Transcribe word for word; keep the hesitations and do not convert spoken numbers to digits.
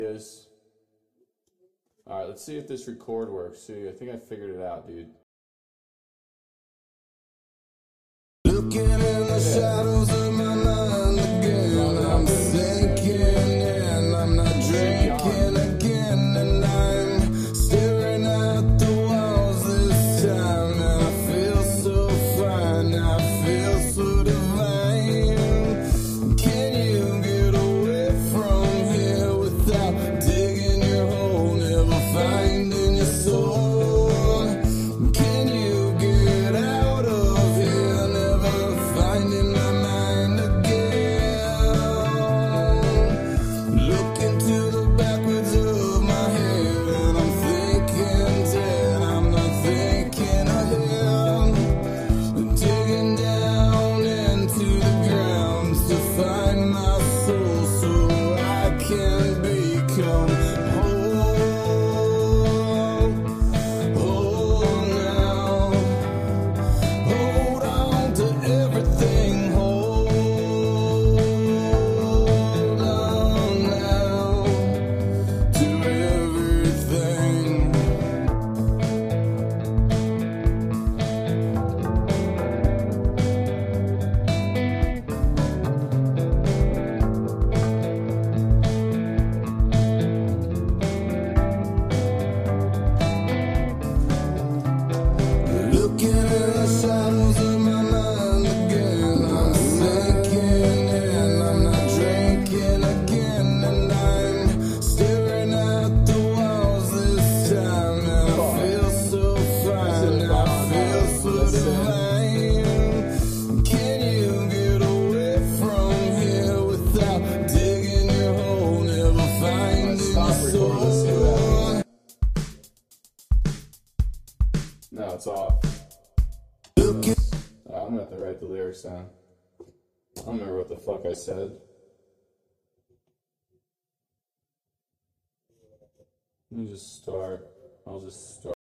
is. Alright, let's see if this record works. See, I think I figured it out, dude. Looking in the shadows of my mind again, I'm sinking in, I'm not drinking again, and I'm staring at the walls this time, and I feel so fine, I feel so divine. Can you get away from here without digging your hole, never finding your soul? Can you get out of here, never finding my mind again? Look into the backwards of my head, and I'm thinking dead, I'm not thinking ahead. Digging down into the ground to find my soul so I can become whole. Whole now. Hold on to everything. Hold on now to everything. Looking in the shadows of my mind again, I'm sinking in, I'm not drinking again, and I'm staring at the walls this time, and I feel so fine, I feel so divine. Can you get away from here without digging your hole, never finding your soul? No, it's off. Looking Uh, I'm gonna have to write the lyrics down. I don't remember what the fuck I said. Let me just start. I'll just start.